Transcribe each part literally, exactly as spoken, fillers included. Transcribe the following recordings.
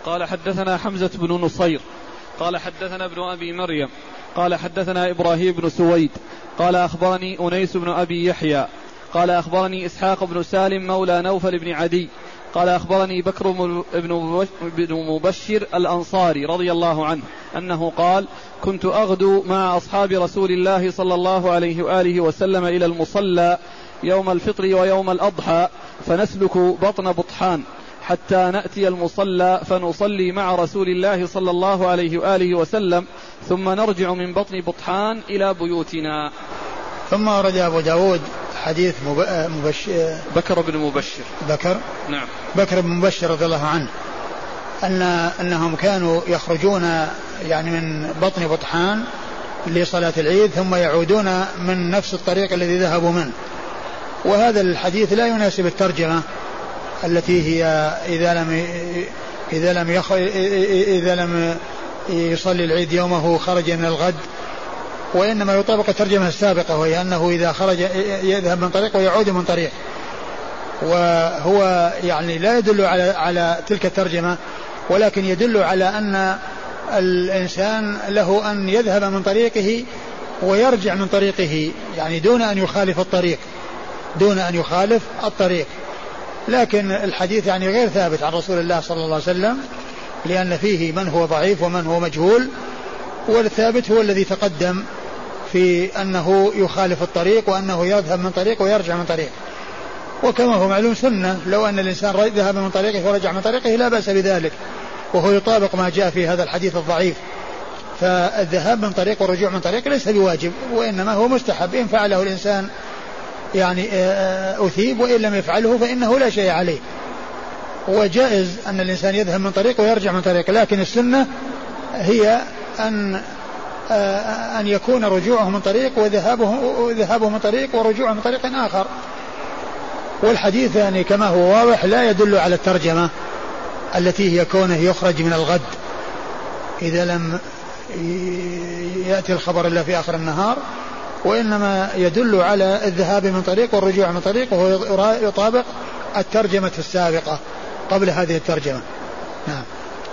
قال حدثنا حمزة بن نصير قال حدثنا ابن أبي مريم قال حدثنا إبراهيم بن سويد قال أخبرني أنيس بن أبي يحيى قال أخبرني إسحاق بن سالم مولى نوفل بن عدي قال أخبرني بكر بن مبشر الأنصاري رضي الله عنه أنه قال كنت أغدو مع أصحاب رسول الله صلى الله عليه وآله وسلم إلى المصلى يوم الفطر ويوم الأضحى فنسلك بطن بطحان حتى نأتي المصلى فنصلي مع رسول الله صلى الله عليه وآله وسلم ثم نرجع من بطن بطحان إلى بيوتنا. ثم ورد أبو داود حديث مبشر بكر بن مبشر بكر نعم بكر بن مبشر رضي الله عنه أن أنهم كانوا يخرجون يعني من بطن بطحان لصلاة العيد ثم يعودون من نفس الطريق الذي ذهبوا منه. وهذا الحديث لا يناسب الترجمة التي هي إذا لم إذا لم يخ... إذا لم يصلي العيد يومه خرج من الغد، وإنما يطابق الترجمة السابقة وهي أنه إذا خرج يذهب من طريق ويعود من طريق. وهو يعني لا يدل على على تلك الترجمة، ولكن يدل على أن الإنسان له أن يذهب من طريقه ويرجع من طريقه، يعني دون أن يخالف الطريق دون أن يخالف الطريق. لكن الحديث يعني غير ثابت عن رسول الله صلى الله عليه وسلم، لأن فيه من هو ضعيف ومن هو مجهول، والثابت هو الذي تقدم في أنه يخالف الطريق وأنه يذهب من طريق ويرجع من طريق. وكما هو معلوم سنة لو أن الإنسان ذهب من طريقه ورجع من طريقه لا بأس بذلك، وهو يطابق ما جاء في هذا الحديث الضعيف. فالذهاب من طريق والرجوع من طريق ليس بواجب، وإنما هو مستحب، إن فعله الإنسان يعني أثيب، وإن لم يفعله فإنه لا شيء عليه. وجائز أن الإنسان يذهب من طريق ويرجع من طريق، لكن السنة هي أن أن يكون رجوعه من طريق وذهابه ذهابه من طريق ورجوعه من طريق آخر. والحديث يعني كما هو واضح لا يدل على الترجمة التي هي كونه يخرج من الغد إذا لم يأتي الخبر إلا في آخر النهار، وإنما يدل على الذهاب من طريق والرجوع من طريق، وهو يطابق الترجمة السابقة قبل هذه الترجمة. نعم.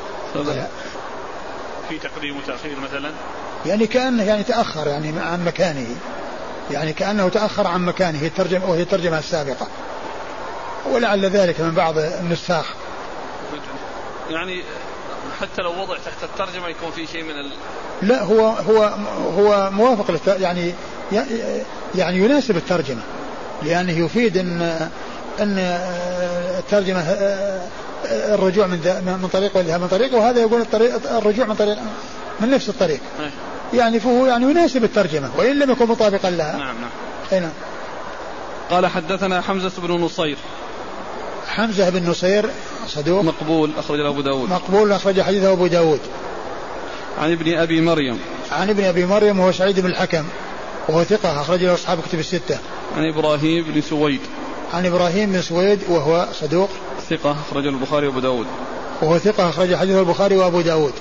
في تقديم وتأخير مثلا، يعني كأنه يعني تأخر يعني عن مكانه، يعني كأنه تأخر عن مكانه الترجمة، وهي الترجمة السابقة، ولعل ذلك من بعض النساخ. يعني حتى لو وضع تحت الترجمة يكون في شيء من ال... لا هو هو هو موافق للت... يعني يعني يناسب الترجمة، لأنه يفيد أن أن الترجمة الرجوع من من طريق والذهاب من طريق، وهذا يقول الطريق الرجوع من طريق من نفس الطريق، يعني فهو يعني يناسب الترجمة وإن لم يكن مطابقا لها. نعم نعم. أي نعم. قال حدثنا حمزة بن نصير. حمزة بن نصير صدوق مقبول أخرج أبو داود. مقبول أخرج حديثه أبو داود. عن ابن أبي مريم. عن ابن أبي مريم وهو سعيد بن الحكم وهو ثقة أخرج له أصحاب كتب الستة. عن إبراهيم بن سويد. عن إبراهيم بن سويد وهو صدوق ثقة أخرج البخاري وأبو داود. وهو ثقة أخرج حديثه البخاري وأبو داود.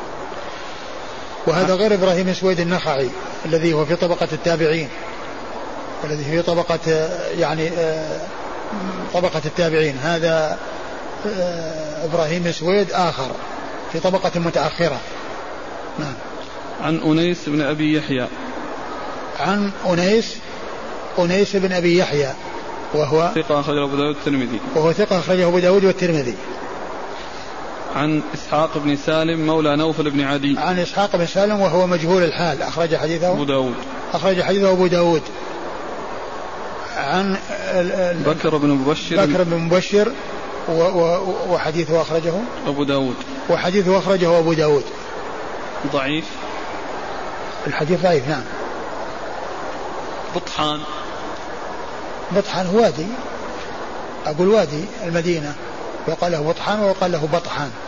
وهذا غير إبراهيم بن سويد النخعي الذي هو في طبقة التابعين، الذي في طبقة يعني طبقة التابعين. هذا إبراهيم بن سويد آخر في طبقة متأخرة. نعم. عن أنيس بن أبي يحيى. عن أنيس أنيس بن أبي يحيى وهو ثقة أخرجه أبو داود والترمذي. وهو ثقة أخرجه أبو داود والترمذي. عن إسحاق بن سالم مولى نوفل بن عدي. عن إسحاق بن سالم وهو مجهول الحال أخرج حديثه أبو داود. أخرج حديثه أبو داود. عن بكر بن مبشر. بكر بن مبشر وحديثه أخرجه أبو داود. وحديثه أخرجه أبو داود. ضعيف. الحديث ضعيف. نعم. بطحان. بطحان وادي، أقول وادي المدينة، وقال له بطحان وقال له بطحان.